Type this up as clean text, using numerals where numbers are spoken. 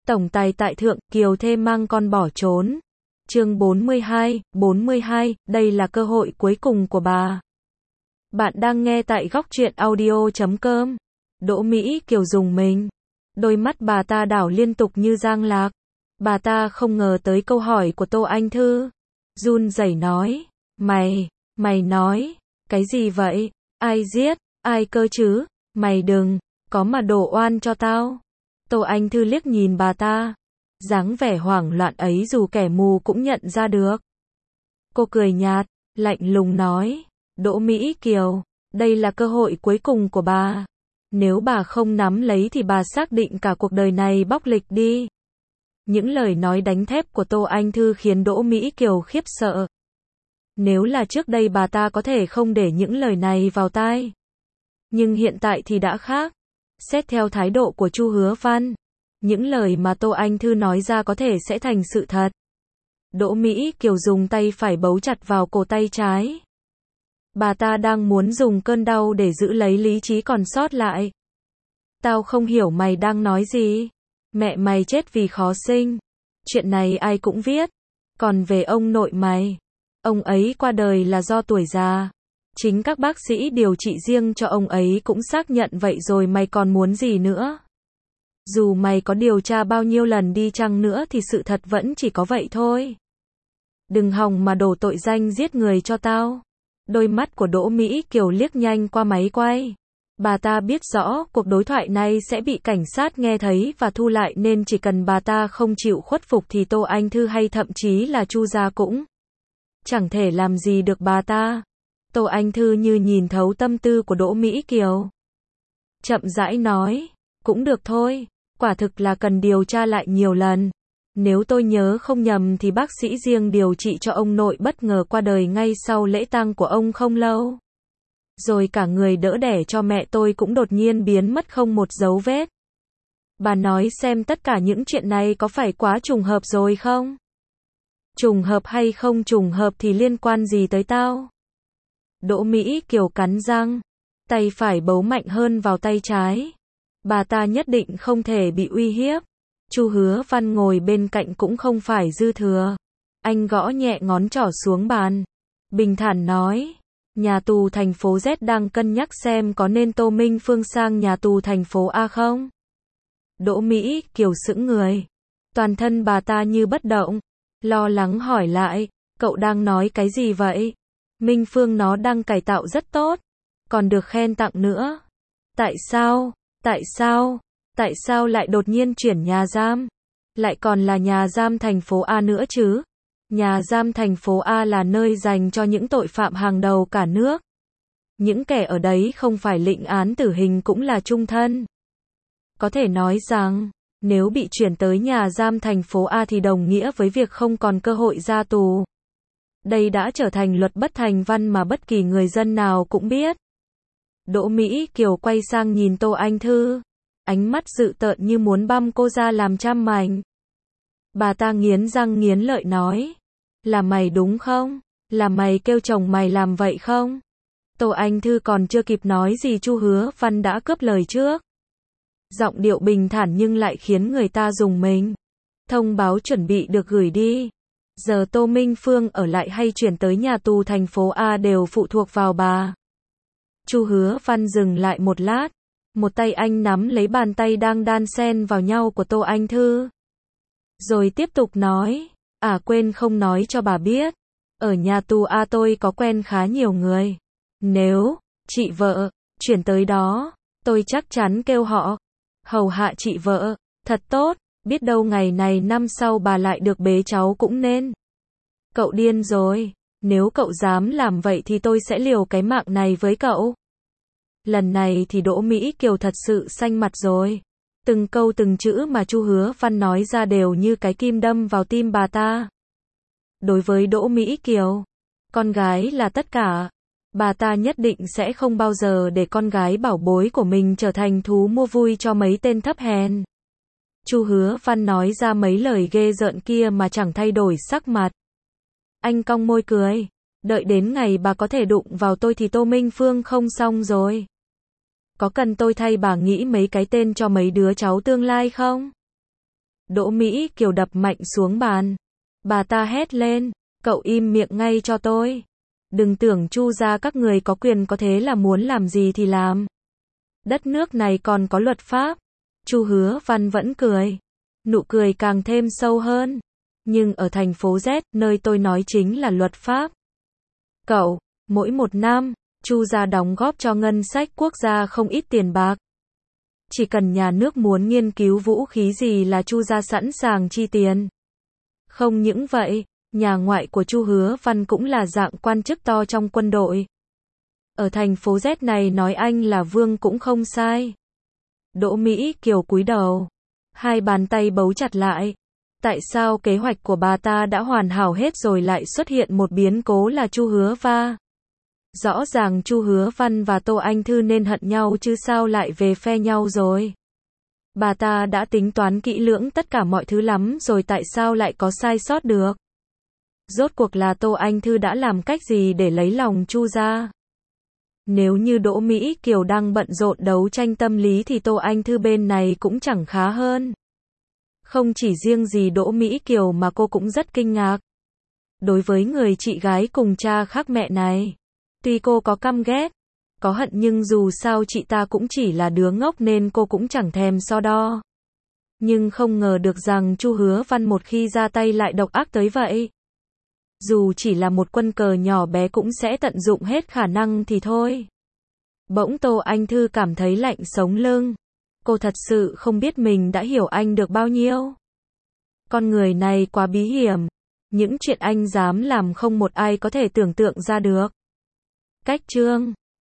Tổng tài tại thượng, Kiều thê mang con bỏ trốn. Chương 42, đây là cơ hội cuối cùng của bà. Bạn đang nghe tại góc truyện audio.com. Đỗ Mỹ Kiều dùng mình. Đôi mắt bà ta đảo liên tục như giang lạc. Bà ta không ngờ tới câu hỏi của Tô Anh Thư. Run rẩy nói. Mày nói. Cái gì vậy? Ai giết? Ai cơ chứ? Mày đừng. Có mà đổ oan cho tao. Tô Anh Thư liếc nhìn bà ta. Dáng vẻ hoảng loạn ấy dù kẻ mù cũng nhận ra được. Cô cười nhạt, lạnh lùng nói. Đỗ Mỹ Kiều, đây là cơ hội cuối cùng của bà. Nếu bà không nắm lấy thì bà xác định cả cuộc đời này bóc lịch đi. Những lời nói đánh thép của Tô Anh Thư khiến Đỗ Mỹ Kiều khiếp sợ. Nếu là trước đây bà ta có thể không để những lời này vào tai. Nhưng hiện tại thì đã khác. Xét theo thái độ của Chu Hứa Văn, những lời mà Tô Anh Thư nói ra có thể sẽ thành sự thật. Đỗ Mỹ Kiều dùng tay phải bấu chặt vào cổ tay trái. Bà ta đang muốn dùng cơn đau để giữ lấy lý trí còn sót lại. Tao không hiểu mày đang nói gì. Mẹ mày chết vì khó sinh. Chuyện này ai cũng viết. Còn về ông nội mày, ông ấy qua đời là do tuổi già. Chính các bác sĩ điều trị riêng cho ông ấy cũng xác nhận vậy rồi, mày còn muốn gì nữa? Dù mày có điều tra bao nhiêu lần đi chăng nữa thì sự thật vẫn chỉ có vậy thôi. Đừng hòng mà đổ tội danh giết người cho tao. Đôi mắt của Đỗ Mỹ Kiều liếc nhanh qua máy quay. Bà ta biết rõ cuộc đối thoại này sẽ bị cảnh sát nghe thấy và thu lại, nên chỉ cần bà ta không chịu khuất phục thì Tô Anh Thư hay thậm chí là Chu gia cũng chẳng thể làm gì được bà ta. Tô Anh Thư như nhìn thấu tâm tư của Đỗ Mỹ Kiều. Chậm rãi nói, cũng được thôi, quả thực là cần điều tra lại nhiều lần. Nếu tôi nhớ không nhầm thì bác sĩ riêng điều trị cho ông nội bất ngờ qua đời ngay sau lễ tang của ông không lâu. Rồi cả người đỡ đẻ cho mẹ tôi cũng đột nhiên biến mất không một dấu vết. Bà nói xem tất cả những chuyện này có phải quá trùng hợp rồi không? Trùng hợp hay không trùng hợp thì liên quan gì tới tao? Đỗ Mỹ Kiều cắn răng, tay phải bấu mạnh hơn vào tay trái. Bà ta nhất định không thể bị uy hiếp. Chu Hứa Văn ngồi bên cạnh cũng không phải dư thừa. Anh gõ nhẹ ngón trỏ xuống bàn. Bình thản nói, nhà tù thành phố Z đang cân nhắc xem có nên Tô Minh Phương sang nhà tù thành phố A không? Đỗ Mỹ Kiều sững người. Toàn thân bà ta như bất động. Lo lắng hỏi lại, cậu đang nói cái gì vậy? Minh Phương nó đang cải tạo rất tốt. Còn được khen tặng nữa. Tại sao lại đột nhiên chuyển nhà giam? Lại còn là nhà giam thành phố A nữa chứ? Nhà giam thành phố A là nơi dành cho những tội phạm hàng đầu cả nước. Những kẻ ở đấy không phải lĩnh án tử hình cũng là chung thân. Có thể nói rằng, nếu bị chuyển tới nhà giam thành phố A thì đồng nghĩa với việc không còn cơ hội ra tù. Đây đã trở thành luật bất thành văn mà bất kỳ người dân nào cũng biết. Đỗ Mỹ Kiều quay sang nhìn Tô Anh Thư. Ánh mắt dữ tợn như muốn băm cô ra làm trăm mảnh. Bà ta nghiến răng nghiến lợi nói. Là mày đúng không? Là mày kêu chồng mày làm vậy không? Tô Anh Thư còn chưa kịp nói gì Chu Hứa Văn đã cướp lời trước. Giọng điệu bình thản nhưng lại khiến người ta rùng mình. Thông báo chuẩn bị được gửi đi. Giờ Tô Minh Phương ở lại hay chuyển tới nhà tù thành phố A đều phụ thuộc vào bà. Chu Hứa Văn dừng lại một lát. Một tay anh nắm lấy bàn tay đang đan xen vào nhau của Tô Anh Thư. Rồi tiếp tục nói. Quên không nói cho bà biết. Ở nhà tù A tôi có quen khá nhiều người. Nếu chị vợ chuyển tới đó, tôi chắc chắn kêu họ hầu hạ chị vợ. Thật tốt. Biết đâu ngày này năm sau bà lại được bế cháu cũng nên. Cậu điên rồi. Nếu cậu dám làm vậy thì tôi sẽ liều cái mạng này với cậu. Lần này thì Đỗ Mỹ Kiều thật sự xanh mặt rồi. Từng câu từng chữ mà Chu Hứa Văn nói ra đều như cái kim đâm vào tim bà ta. Đối với Đỗ Mỹ Kiều, con gái là tất cả. Bà ta nhất định sẽ không bao giờ để con gái bảo bối của mình trở thành thú mua vui cho mấy tên thấp hèn. Chu Hứa Văn nói ra mấy lời ghê rợn kia mà chẳng thay đổi sắc mặt. Anh cong môi cười. Đợi đến ngày bà có thể đụng vào tôi thì Tô Minh Phương không xong rồi. Có cần tôi thay bà nghĩ mấy cái tên cho mấy đứa cháu tương lai không? Đỗ Mỹ Kiều đập mạnh xuống bàn. Bà ta hét lên, cậu im miệng ngay cho tôi. Đừng tưởng Chu gia các người có quyền có thế là muốn làm gì thì làm. Đất nước này còn có luật pháp. Chu Hứa Văn vẫn cười. Nụ cười càng thêm sâu hơn. Nhưng ở thành phố Z, nơi tôi nói chính là luật pháp. Cậu, mỗi một năm, Chu gia đóng góp cho ngân sách quốc gia không ít tiền bạc. Chỉ cần nhà nước muốn nghiên cứu vũ khí gì là Chu gia sẵn sàng chi tiền. Không những vậy, nhà ngoại của Chu Hứa Văn cũng là dạng quan chức to trong quân đội. Ở thành phố Z này nói anh là vương cũng không sai. Đỗ Mỹ Kiều cúi đầu. Hai bàn tay bấu chặt lại. Tại sao kế hoạch của bà ta đã hoàn hảo hết rồi lại xuất hiện một biến cố là Chu Hứa Va? Rõ ràng Chu Hứa Văn và Tô Anh Thư nên hận nhau chứ sao lại về phe nhau rồi. Bà ta đã tính toán kỹ lưỡng tất cả mọi thứ lắm rồi tại sao lại có sai sót được. Rốt cuộc là Tô Anh Thư đã làm cách gì để lấy lòng Chu gia? Nếu như Đỗ Mỹ Kiều đang bận rộn đấu tranh tâm lý thì Tô Anh Thư bên này cũng chẳng khá hơn. Không chỉ riêng gì Đỗ Mỹ Kiều mà cô cũng rất kinh ngạc. Đối với người chị gái cùng cha khác mẹ này, tuy cô có căm ghét, có hận nhưng dù sao chị ta cũng chỉ là đứa ngốc nên cô cũng chẳng thèm so đo. Nhưng không ngờ được rằng Chu Hứa Văn một khi ra tay lại độc ác tới vậy. Dù chỉ là một quân cờ nhỏ bé cũng sẽ tận dụng hết khả năng thì thôi. Bỗng Tô Anh Thư cảm thấy lạnh sống lưng. Cô thật sự không biết mình đã hiểu anh được bao nhiêu. Con người này quá bí hiểm. Những chuyện anh dám làm không một ai có thể tưởng tượng ra được. Cách chương